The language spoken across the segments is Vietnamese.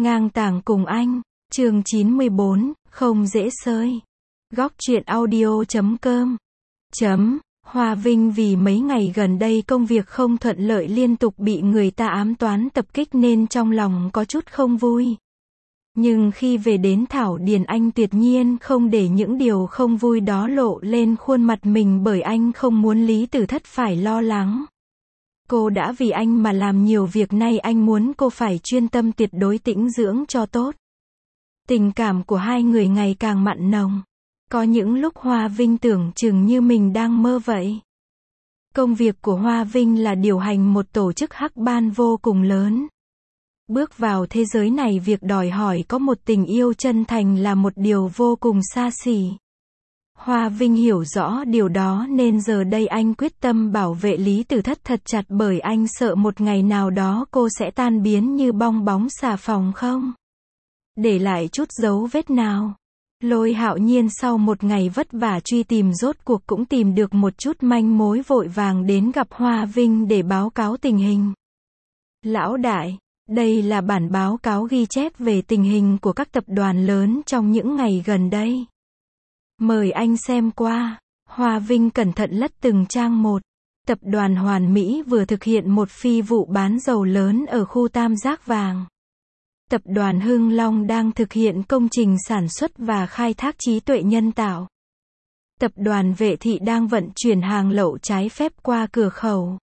Ngang tàng cùng anh, chương 94, không dễ sơi. Góc truyện audio.com. Hoa Vinh vì mấy ngày gần đây công việc không thuận lợi liên tục bị người ta ám toán tập kích nên trong lòng có chút không vui. Nhưng khi về đến Thảo Điền anh tuyệt nhiên không để những điều không vui đó lộ lên khuôn mặt mình bởi anh không muốn Lý Tử Thất phải lo lắng. Cô đã vì anh mà làm nhiều việc nay anh muốn cô phải chuyên tâm tuyệt đối tĩnh dưỡng cho tốt. Tình cảm của hai người ngày càng mặn nồng. Có những lúc Hoa Vinh tưởng chừng như mình đang mơ vậy. Công việc của Hoa Vinh là điều hành một tổ chức hắc ban vô cùng lớn. Bước vào thế giới này việc đòi hỏi có một tình yêu chân thành là một điều vô cùng xa xỉ. Hoa Vinh hiểu rõ điều đó nên giờ đây anh quyết tâm bảo vệ Lý Tử Thất thật chặt bởi anh sợ một ngày nào đó cô sẽ tan biến như bong bóng xà phòng không để lại chút dấu vết nào. Lôi Hạo Nhiên sau một ngày vất vả truy tìm rốt cuộc cũng tìm được một chút manh mối vội vàng đến gặp Hoa Vinh để báo cáo tình hình. Lão đại, đây là bản báo cáo ghi chép về tình hình của các tập đoàn lớn trong những ngày gần đây. Mời anh xem qua. Hoa Vinh cẩn thận lật từng trang một. Tập đoàn Hoàn Mỹ vừa thực hiện một phi vụ bán dầu lớn ở khu Tam Giác Vàng. Tập đoàn Hưng Long đang thực hiện công trình sản xuất và khai thác trí tuệ nhân tạo. Tập đoàn Vệ Thị đang vận chuyển hàng lậu trái phép qua cửa khẩu.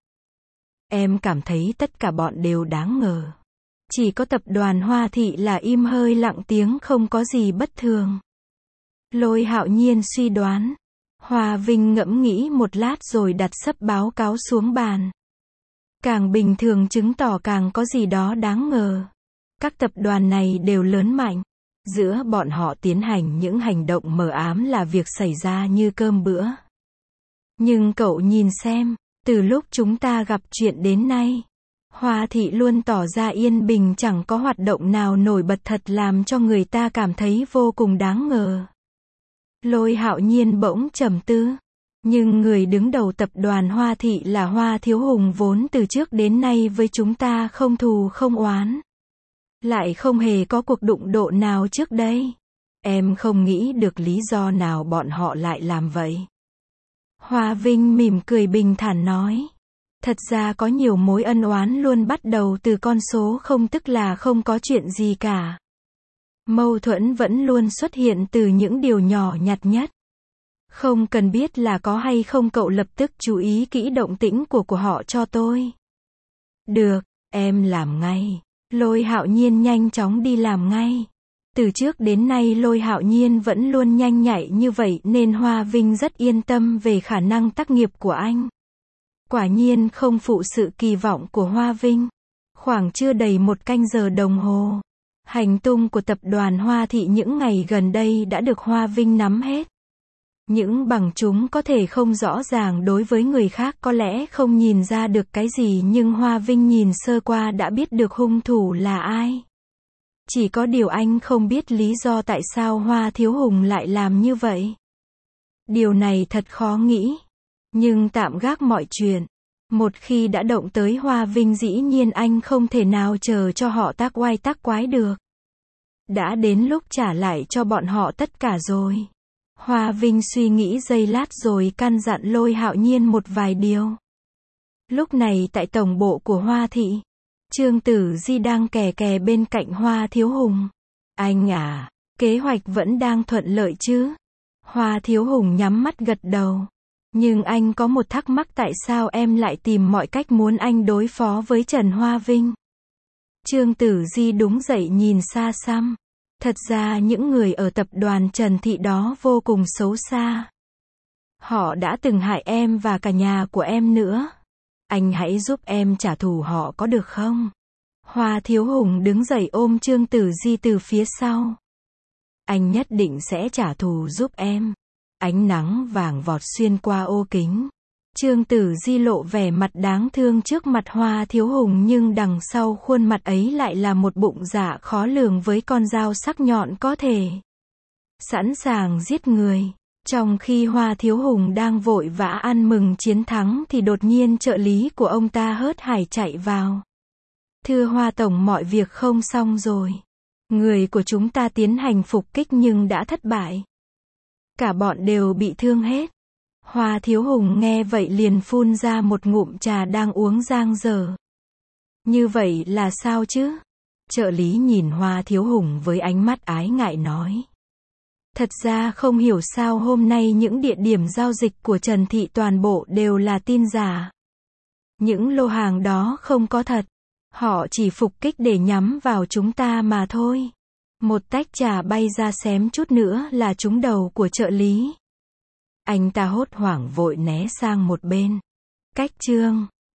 Em cảm thấy tất cả bọn đều đáng ngờ. Chỉ có tập đoàn Hoa Thị là im hơi lặng tiếng không có gì bất thường. Lôi Hạo Nhiên suy đoán. Hoa Vinh ngẫm nghĩ một lát rồi đặt sấp báo cáo xuống bàn. Càng bình thường chứng tỏ càng có gì đó đáng ngờ. Các tập đoàn này đều lớn mạnh. Giữa bọn họ tiến hành những hành động mờ ám là việc xảy ra như cơm bữa. Nhưng cậu nhìn xem, từ lúc chúng ta gặp chuyện đến nay, Hoa Thị luôn tỏ ra yên bình chẳng có hoạt động nào nổi bật thật làm cho người ta cảm thấy vô cùng đáng ngờ. Lôi Hạo Nhiên bỗng trầm tư. Nhưng người đứng đầu tập đoàn Hoa Thị là Hoa Thiếu Hùng vốn từ trước đến nay với chúng ta không thù không oán. Lại không hề có cuộc đụng độ nào trước đây. Em không nghĩ được lý do nào bọn họ lại làm vậy. Hoa Vinh mỉm cười bình thản nói. Thật ra có nhiều mối ân oán luôn bắt đầu từ con số không tức là không có chuyện gì cả. Mâu thuẫn vẫn luôn xuất hiện từ những điều nhỏ nhặt nhất. Không cần biết là có hay không cậu lập tức chú ý kỹ động tĩnh của họ cho tôi. Được, em làm ngay. Lôi Hạo Nhiên nhanh chóng đi làm ngay. Từ trước đến nay Lôi Hạo Nhiên vẫn luôn nhanh nhạy như vậy nên Hoa Vinh rất yên tâm về khả năng tác nghiệp của anh. Quả nhiên không phụ sự kỳ vọng của Hoa Vinh. Khoảng chưa đầy một canh giờ đồng hồ. Hành tung của tập đoàn Hoa Thị những ngày gần đây đã được Hoa Vinh nắm hết. Những bằng chứng có thể không rõ ràng đối với người khác có lẽ không nhìn ra được cái gì nhưng Hoa Vinh nhìn sơ qua đã biết được hung thủ là ai. Chỉ có điều anh không biết lý do tại sao Hoa Thiếu Hùng lại làm như vậy. Điều này thật khó nghĩ. Nhưng tạm gác mọi chuyện. Một khi đã động tới Hoa Vinh dĩ nhiên anh không thể nào chờ cho họ tác oai tác quái được. Đã đến lúc trả lại cho bọn họ tất cả rồi. Hoa Vinh suy nghĩ giây lát rồi căn dặn Lôi Hạo Nhiên một vài điều. Lúc này tại tổng bộ của Hoa Thị, Trương Tử Di đang kè bên cạnh Hoa Thiếu Hùng. Anh à, kế hoạch vẫn đang thuận lợi chứ? Hoa Thiếu Hùng nhắm mắt gật đầu. Nhưng anh có một thắc mắc tại sao em lại tìm mọi cách muốn anh đối phó với Trần Hoa Vinh? Trương Tử Di đúng dậy nhìn xa xăm. Thật ra những người ở tập đoàn Trần Thị đó vô cùng xấu xa. Họ đã từng hại em và cả nhà của em nữa. Anh hãy giúp em trả thù họ có được không? Hoa Thiếu Hùng đứng dậy ôm Trương Tử Di từ phía sau. Anh nhất định sẽ trả thù giúp em. Ánh nắng vàng vọt xuyên qua ô kính. Trương Tử Di lộ vẻ mặt đáng thương trước mặt Hoa Thiếu Hùng nhưng đằng sau khuôn mặt ấy lại là một bụng dạ khó lường với con dao sắc nhọn có thể sẵn sàng giết người. Trong khi Hoa Thiếu Hùng đang vội vã ăn mừng chiến thắng thì đột nhiên trợ lý của ông ta hớt hải chạy vào. Thưa Hoa Tổng, mọi việc không xong rồi. Người của chúng ta tiến hành phục kích nhưng đã thất bại. Cả bọn đều bị thương hết. Hoa Thiếu Hùng nghe vậy liền phun ra một ngụm trà đang uống giang dở. Như vậy là sao chứ? Trợ lý nhìn Hoa Thiếu Hùng với ánh mắt ái ngại nói. Thật ra không hiểu sao hôm nay những địa điểm giao dịch của Trần Thị toàn bộ đều là tin giả. Những lô hàng đó không có thật. Họ chỉ phục kích để nhắm vào chúng ta mà thôi. Một tách trà bay ra xém chút nữa là trúng đầu của trợ lý. Anh ta hốt hoảng vội né sang một bên. Cách chương